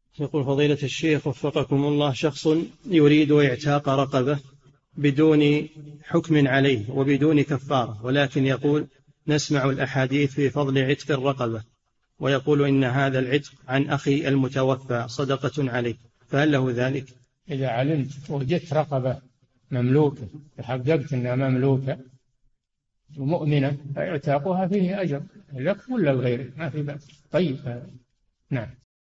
يقول فضيلة الشيخ وفقكم الله، شخص يريد إعتاق رقبة بدون حكم عليه وبدون كفارة، ولكن يقول نسمع الأحاديث في فضل عتق الرقبة، ويقول إن هذا العتق عن أخي المتوفى صدقة عليه، فهل له ذلك؟ إذا علمت وجدت رقبة مملوكة تحققت أنها مملوكة ومؤمنة فاعتاقها فيه أجر لك ولا لغيرك، ما في بأس. طيب. نعم.